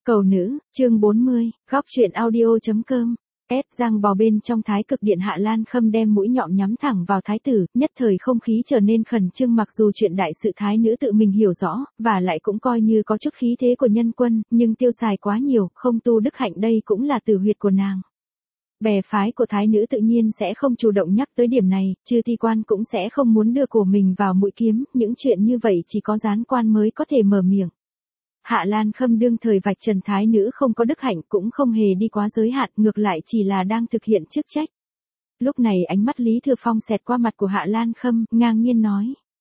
Cầu nữ, chương 40, góc truyện audio.com. Giang bò bên trong Thái Cực Điện, Hạ Lan Khâm đem mũi nhọn nhắm thẳng vào thái tử, nhất thời không khí trở nên khẩn trương, mặc dù chuyện đại sự thái nữ tự mình hiểu rõ, và lại cũng coi như có chút khí thế của nhân quân, nhưng tiêu xài quá nhiều, không tu đức hạnh, đây cũng là tử huyệt của nàng. Bè phái của thái nữ tự nhiên sẽ không chủ động nhắc tới điểm này, Chư Ti Quan cũng sẽ không muốn đưa cổ mình vào mũi kiếm, những chuyện như vậy chỉ có gián quan mới có thể mở miệng. Hạ Lan Khâm đương thời vạch trần thái nữ không có đức hạnh, cũng không hề đi quá giới hạn, ngược lại chỉ là đang thực hiện chức trách. Lúc này ánh mắt Lý Thừa Phong xẹt qua mặt của Hạ Lan Khâm, ngang nhiên nói: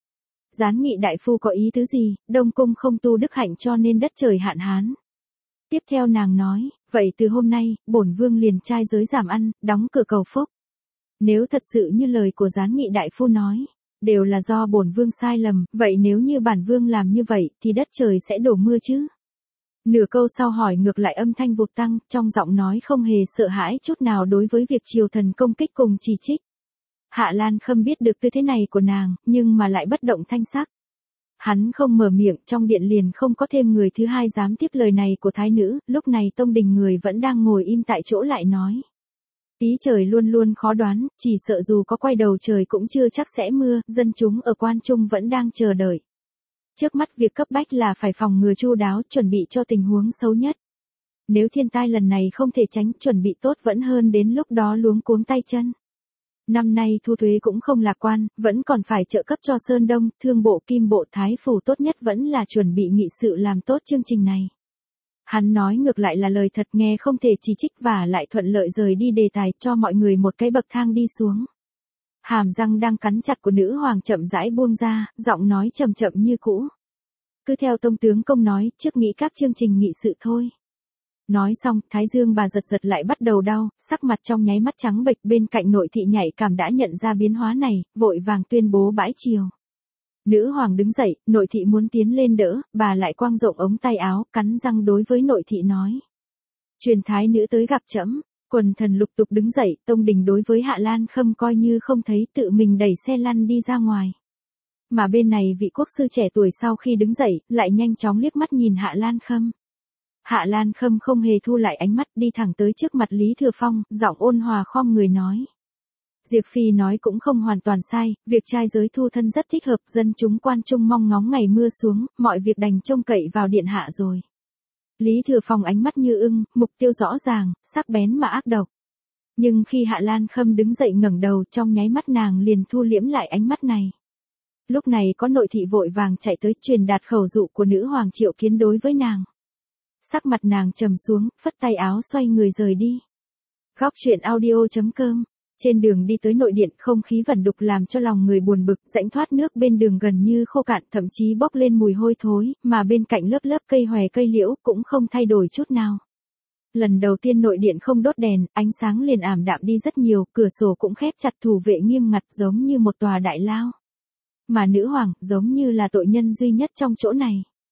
Gián nghị đại phu có ý tứ gì, Đông Cung không tu đức hạnh cho nên đất trời hạn hán. Tiếp theo nàng nói: vậy từ hôm nay, bổn vương liền trai giới giảm ăn, đóng cửa cầu phúc. Nếu thật sự như lời của gián nghị đại phu nói, đều là do bổn vương sai lầm, vậy nếu như bản vương làm như vậy, thì đất trời sẽ đổ mưa chứ? Nửa câu sau hỏi ngược lại âm thanh vụt tăng, trong giọng nói không hề sợ hãi chút nào đối với việc triều thần công kích cùng chỉ trích. Hạ Lan Khâm biết được tư thế này của nàng, nhưng mà lại bất động thanh sắc. Hắn không mở miệng, trong điện liền không có thêm người thứ hai dám tiếp lời này của thái nữ, lúc này tông đình người vẫn đang ngồi im tại chỗ lại nói: Ý trời luôn luôn khó đoán, chỉ sợ dù có quay đầu trời cũng chưa chắc sẽ mưa, dân chúng ở quan trung vẫn đang chờ đợi. Trước mắt việc cấp bách là phải phòng ngừa chu đáo, chuẩn bị cho tình huống xấu nhất. Nếu thiên tai lần này không thể tránh, chuẩn bị tốt vẫn hơn đến lúc đó luống cuống tay chân. Năm nay thu thuế cũng không lạc quan, vẫn còn phải trợ cấp cho Sơn Đông, Thương Bộ, Kim Bộ, Thái Phủ, tốt nhất vẫn là chuẩn bị nghị sự làm tốt chương trình này. Hắn nói ngược lại là lời thật, nghe không thể chỉ trích và lại thuận lợi rời đi đề tài, cho mọi người một cái bậc thang đi xuống. Hàm răng đang cắn chặt của nữ hoàng chậm rãi buông ra, giọng nói chậm chậm như cũ. Cứ theo tông tướng công nói, trước nghĩ các chương trình nghị sự thôi. Nói xong, thái dương bà giật giật lại bắt đầu đau, sắc mặt trong nháy mắt trắng bệch, bên cạnh nội thị nhạy cảm đã nhận ra biến hóa này, vội vàng tuyên bố bãi triều. Nữ hoàng đứng dậy, nội thị muốn tiến lên đỡ, bà lại quang rộng ống tay áo, cắn răng đối với nội thị nói: Truyền thái nữ tới gặp trẫm. Quần thần lục tục đứng dậy, tông đình đối với Hạ Lan Khâm coi như không thấy, tự mình đẩy xe lăn đi ra ngoài. Mà bên này vị quốc sư trẻ tuổi sau khi đứng dậy, lại nhanh chóng liếc mắt nhìn Hạ Lan Khâm. Hạ Lan Khâm không hề thu lại ánh mắt, đi thẳng tới trước mặt Lý Thừa Phong, giọng ôn hòa khom người nói: Diệp Phi nói cũng không hoàn toàn sai, việc trai giới thu thân rất thích hợp, dân chúng quan trung mong ngóng ngày mưa xuống, mọi việc đành trông cậy vào điện hạ rồi. Lý Thừa Phong ánh mắt như ưng, mục tiêu rõ ràng, sắc bén mà ác độc. Nhưng khi Hạ Lan Khâm đứng dậy ngẩng đầu, trong nháy mắt nàng liền thu liễm lại ánh mắt này. Lúc này có nội thị vội vàng chạy tới truyền đạt khẩu dụ của nữ hoàng triệu kiến đối với nàng. Sắc mặt nàng trầm xuống, phất tay áo xoay người rời đi. Góc truyện audio.com. Trên đường đi tới nội điện, không khí vẩn đục làm cho lòng người buồn bực, rãnh thoát nước bên đường gần như khô cạn, thậm chí bốc lên mùi hôi thối, mà bên cạnh lớp lớp cây hòe cây liễu cũng không thay đổi chút nào. Lần đầu tiên nội điện không đốt đèn, ánh sáng liền ảm đạm đi rất nhiều, cửa sổ cũng khép chặt, thủ vệ nghiêm ngặt giống như một tòa đại lao. Mà nữ hoàng, giống như là tội nhân duy nhất trong chỗ này.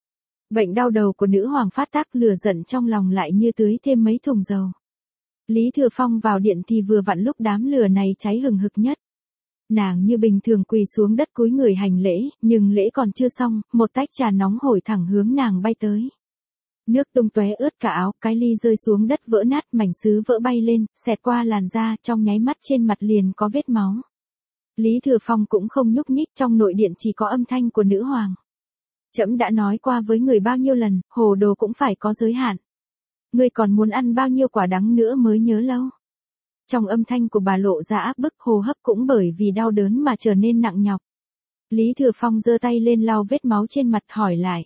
Bệnh đau đầu của nữ hoàng phát tác, lửa giận trong lòng lại như tưới thêm mấy thùng dầu. Lý Thừa Phong vào điện thì vừa vặn lúc đám lửa này cháy hừng hực nhất. Nàng như bình thường quỳ xuống đất cúi người hành lễ, nhưng lễ còn chưa xong, một tách trà nóng hổi thẳng hướng nàng bay tới. Nước tung tóe ướt cả áo, cái ly rơi xuống đất vỡ nát, mảnh sứ vỡ bay lên, xẹt qua làn da, trong nháy mắt trên mặt liền có vết máu. Lý Thừa Phong cũng không nhúc nhích, trong nội điện chỉ có âm thanh của nữ hoàng. Trẫm đã nói qua với người bao nhiêu lần, hồ đồ cũng phải có giới hạn. Ngươi còn muốn ăn bao nhiêu quả đắng nữa mới nhớ lâu. Trong âm thanh của bà lộ ra áp bức, hô hấp cũng bởi vì đau đớn mà trở nên nặng nhọc. Lý Thừa Phong giơ tay lên lau vết máu trên mặt, hỏi lại: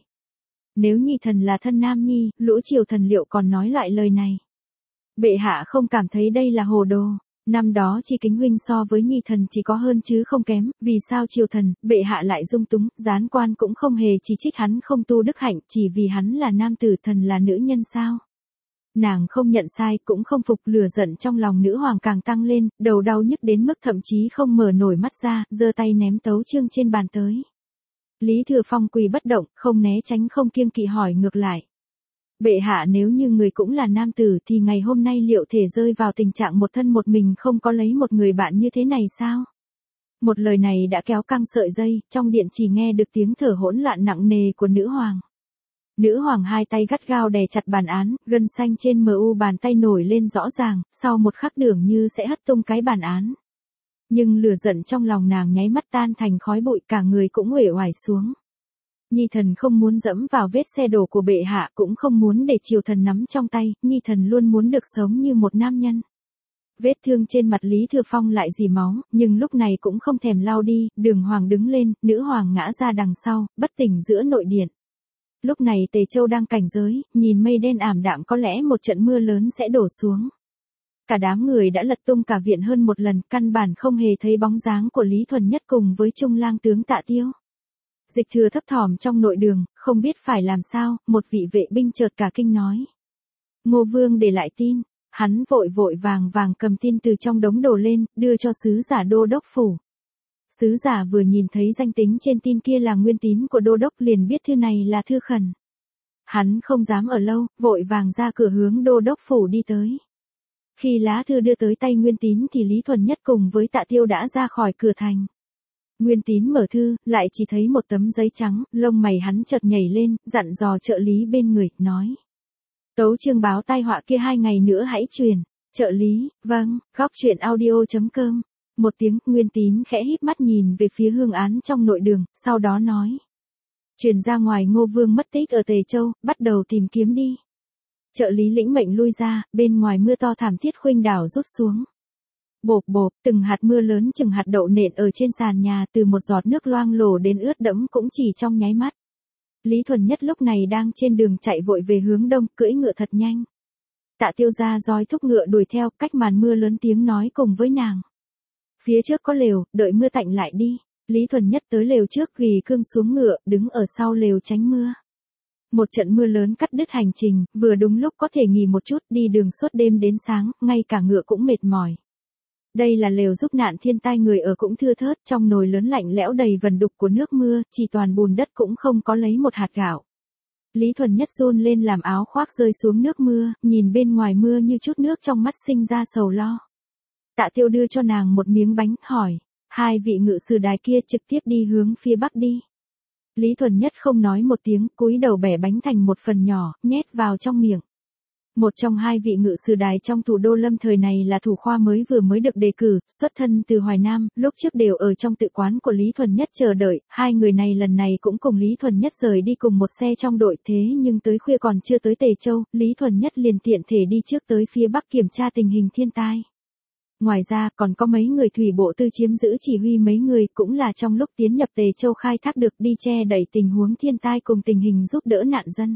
Nếu Nhi thần là thân nam nhi, lũ triều thần liệu còn nói lại lời này? Bệ hạ không cảm thấy đây là hồ đồ? Năm đó Chi Kính huynh so với Nhi thần chỉ có hơn chứ không kém, vì sao triều thần, bệ hạ lại dung túng, gián quan cũng không hề chỉ trích hắn không tu đức hạnh, chỉ vì hắn là nam tử, thần là nữ nhân sao? Nàng không nhận sai, cũng không phục, lửa giận trong lòng nữ hoàng càng tăng lên, đầu đau nhức đến mức thậm chí không mở nổi mắt ra, giơ tay ném tấu chương trên bàn tới. Lý Thừa Phong quỳ bất động, không né tránh không kiêng kỵ hỏi ngược lại: Bệ hạ, nếu như người cũng là nam tử thì ngày hôm nay liệu thể rơi vào tình trạng một thân một mình không có lấy một người bạn như thế này sao? Một lời này đã kéo căng sợi dây, trong điện chỉ nghe được tiếng thở hỗn loạn nặng nề của nữ hoàng. Nữ hoàng hai tay gắt gao đè chặt bàn án, gân xanh trên mu bàn tay nổi lên rõ ràng, sau một khắc tưởng như sẽ hất tung cái bàn án. Nhưng lửa giận trong lòng nàng nháy mắt tan thành khói bụi, cả người cũng uể oải xuống. Nhi thần không muốn dẫm vào vết xe đổ của bệ hạ, cũng không muốn để triều thần nắm trong tay, Nhi thần luôn muốn được sống như một nam nhân. Vết thương trên mặt Lý Thừa Phong lại rỉ máu, nhưng lúc này cũng không thèm lau đi, Đường Hoàng đứng lên, nữ hoàng ngã ra đằng sau, bất tỉnh giữa nội điện. Lúc này Tề Châu đang cảnh giới, nhìn mây đen ảm đạm, có lẽ một trận mưa lớn sẽ đổ xuống. Cả đám người đã lật tung cả viện hơn một lần, căn bản không hề thấy bóng dáng của Lý Thuần Nhất cùng với Trung lang tướng Tạ Tiêu. Dịch Thừa thấp thỏm trong nội đường, không biết phải làm sao, một vị vệ binh chợt cả kinh nói. Ngô Vương để lại tin. Hắn vội vội vàng vàng cầm tin từ trong đống đồ lên, đưa cho sứ giả đô đốc phủ. Sứ giả vừa nhìn thấy danh tính trên tin kia là nguyên tín của đô đốc liền biết thư này là thư khẩn. Hắn không dám ở lâu, vội vàng ra cửa hướng đô đốc phủ đi tới. Khi lá thư đưa tới tay Nguyên Tín thì Lý Thuần Nhất cùng với Tạ Tiêu đã ra khỏi cửa thành. Nguyên Tín mở thư, lại chỉ thấy một tấm giấy trắng, lông mày hắn chợt nhảy lên, dặn dò trợ lý bên người, nói. Tấu chương báo tai họa kia 2 ngày nữa hãy truyền. Trợ lý, vâng, góc truyện audio.com. Một tiếng, Nguyên Tín khẽ híp mắt nhìn về phía hương án trong nội đường, sau đó nói. Truyền ra ngoài Ngô Vương mất tích ở Tề Châu, bắt đầu tìm kiếm đi. Trợ lý lĩnh mệnh lui ra, bên ngoài mưa to thảm thiết khuynh đảo rút xuống. Bộp bộp, từng hạt mưa lớn chừng hạt đậu nện ở trên sàn nhà, từ một giọt nước loang lổ đến ướt đẫm cũng chỉ trong nháy mắt. Lý Thuần Nhất lúc này đang trên đường chạy vội về hướng đông, cưỡi ngựa thật nhanh. Tạ Tiêu ra roi thúc ngựa đuổi theo, cách màn mưa lớn tiếng nói cùng với nàng. Phía trước có lều, đợi mưa tạnh lại đi. Lý Thuần Nhất tới lều trước, ghi cương xuống ngựa, đứng ở sau lều tránh mưa. Một trận mưa lớn cắt đứt hành trình, vừa đúng lúc có thể nghỉ một chút, đi đường suốt đêm đến sáng, ngay cả ngựa cũng mệt mỏi. Đây là lều giúp nạn thiên tai, người ở cũng thưa thớt, trong nồi lớn lạnh lẽo đầy vần đục của nước mưa, chỉ toàn bùn đất cũng không có lấy một hạt gạo. Lý Thuần Nhất run lên làm áo khoác rơi xuống nước mưa, nhìn bên ngoài mưa như chút nước, trong mắt sinh ra sầu lo. Tạ Tiêu đưa cho nàng một miếng bánh, hỏi, 2 vị ngự sử đài kia trực tiếp đi hướng phía bắc đi. Lý Thuần Nhất không nói một tiếng, cúi đầu bẻ bánh thành một phần nhỏ, nhét vào trong miệng. Một trong 2 vị ngự sử đài trong thủ đô Lâm thời này là thủ khoa mới được đề cử, xuất thân từ Hoài Nam, lúc trước đều ở trong tự quán của Lý Thuần Nhất chờ đợi, 2 người này lần này cũng cùng Lý Thuần Nhất rời đi cùng một xe trong đội, thế nhưng tới khuya còn chưa tới Tề Châu, Lý Thuần Nhất liền tiện thể đi trước tới phía bắc kiểm tra tình hình thiên tai. Ngoài ra còn có mấy người thủy bộ tư chiếm giữ chỉ huy, mấy người cũng là trong lúc tiến nhập Tề Châu khai thác được, đi che đẩy tình huống thiên tai cùng tình hình giúp đỡ nạn dân.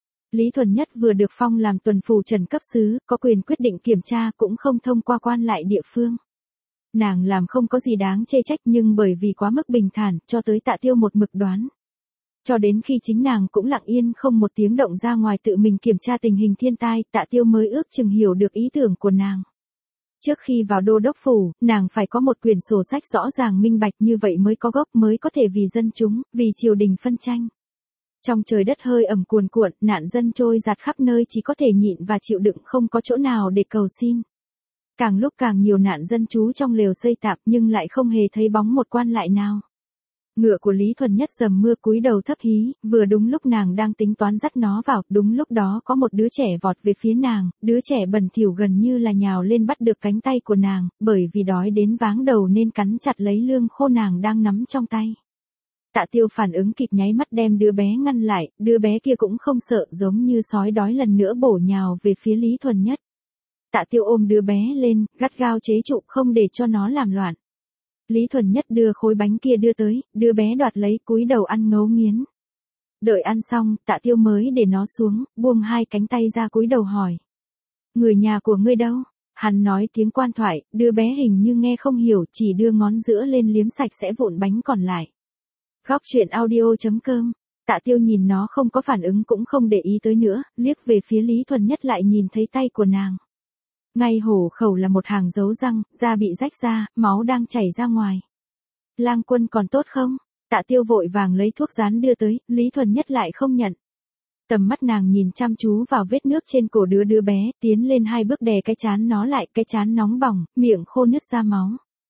Lý Thuần Nhất vừa được phong làm tuần phủ trần cấp sứ, có quyền quyết định kiểm tra, cũng không thông qua quan lại địa phương. Nàng làm không có gì đáng chê trách, nhưng bởi vì quá mức bình thản, cho tới Tạ Tiêu một mực đoán. Cho đến khi chính nàng cũng lặng yên không một tiếng động ra ngoài tự mình kiểm tra tình hình thiên tai, Tạ Tiêu mới ước chừng hiểu được ý tưởng của nàng. Trước khi vào đô đốc phủ, nàng phải có một quyển sổ sách rõ ràng minh bạch, như vậy mới có gốc, mới có thể vì dân chúng, vì triều đình phân tranh. Trong trời đất hơi ẩm cuồn cuộn, nạn dân trôi dạt khắp nơi, chỉ có thể nhịn và chịu đựng, không có chỗ nào để cầu xin. Càng lúc càng nhiều nạn dân trú trong lều xây tạm, nhưng lại không hề thấy bóng một quan lại nào. Ngựa của Lý Thuần Nhất dầm mưa cúi đầu thấp hí, vừa đúng lúc nàng đang tính toán dắt nó vào, đúng lúc đó có một đứa trẻ vọt về phía nàng, đứa trẻ bẩn thỉu gần như là nhào lên bắt được cánh tay của nàng, bởi vì đói đến váng đầu nên cắn chặt lấy lương khô nàng đang nắm trong tay. Tạ Tiêu phản ứng kịp, nháy mắt đem đứa bé ngăn lại, đứa bé kia cũng không sợ, giống như sói đói lần nữa bổ nhào về phía Lý Thuần Nhất. Tạ Tiêu ôm đứa bé lên, gắt gao chế trụ không để cho nó làm loạn. Lý Thuần Nhất đưa khối bánh kia đưa tới, đứa bé đoạt lấy, cúi đầu ăn ngấu nghiến. Đợi ăn xong, Tạ Tiêu mới để nó xuống, buông 2 cánh tay ra cúi đầu hỏi. Người nhà của ngươi đâu? Hắn nói tiếng quan thoại, đứa bé hình như nghe không hiểu, chỉ đưa ngón giữa lên liếm sạch sẽ vụn bánh còn lại. Góc truyện audio.com. Tạ Tiêu nhìn nó không có phản ứng cũng không để ý tới nữa, liếc về phía Lý Thuần Nhất lại nhìn thấy tay của nàng. Ngay hổ khẩu là một hàng dấu răng, da bị rách ra, máu đang chảy ra ngoài. Lang quân còn tốt không? Tạ Tiêu vội vàng lấy thuốc dán đưa tới, Lý Thuần Nhất lại không nhận. Tầm mắt nàng nhìn chăm chú vào vết nước trên cổ đứa bé, tiến lên 2 bước đè cái trán nó lại, cái trán nóng bỏng, miệng khô nứt ra máu.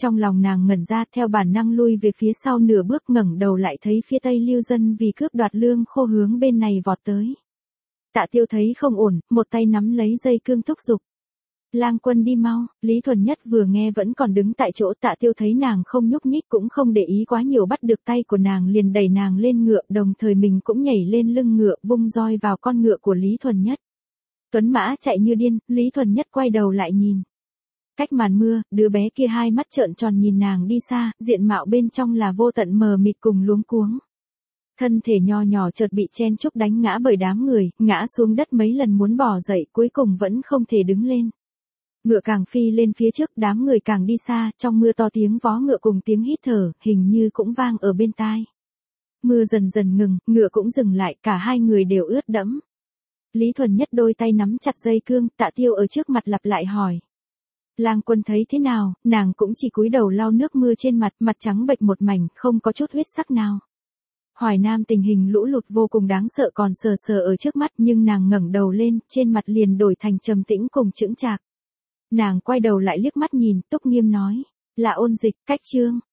Trong lòng nàng ngẩn ra, theo bản năng lui về phía sau nửa bước, ngẩng đầu lại thấy phía Tây lưu dân vì cướp đoạt lương khô hướng bên này vọt tới. Tạ Tiêu thấy không ổn, một tay nắm lấy dây cương thúc giục. Lang Quân đi mau. Lý Thuần Nhất vừa nghe vẫn còn đứng tại chỗ. Tạ Tiêu thấy nàng không nhúc nhích cũng không để ý quá nhiều, bắt được tay của nàng liền đẩy nàng lên ngựa, đồng thời mình cũng nhảy lên lưng ngựa, vung roi vào con ngựa của Lý Thuần Nhất. Tuấn mã chạy như điên, Lý Thuần Nhất quay đầu lại nhìn. Cách màn mưa, đứa bé kia hai mắt trợn tròn nhìn nàng đi xa, diện mạo bên trong là vô tận mờ mịt cùng luống cuống. Thân thể nho nhỏ chợt bị chen chúc đánh ngã bởi đám người, ngã xuống đất mấy lần muốn bò dậy, cuối cùng vẫn không thể đứng lên. Ngựa càng phi lên phía trước, đám người càng đi xa, trong mưa to tiếng vó ngựa cùng tiếng hít thở, hình như cũng vang ở bên tai. Mưa dần dần ngừng, ngựa cũng dừng lại, cả hai người đều ướt đẫm. Lý Thuần Nhất đôi tay nắm chặt dây cương, Tạ Tiêu ở trước mặt lặp lại hỏi. Lang Quân thấy thế nào? Nàng cũng chỉ cúi đầu lau nước mưa trên mặt, mặt trắng bệch một mảnh, không có chút huyết sắc nào. Hoài Nam tình hình lũ lụt vô cùng đáng sợ còn sờ sờ ở trước mắt, nhưng nàng ngẩng đầu lên, trên mặt liền đổi thành trầm tĩnh cùng chững chạc. Nàng quay đầu lại liếc mắt nhìn, túc nghiêm nói, là Ôn Dịch, Cách Trương.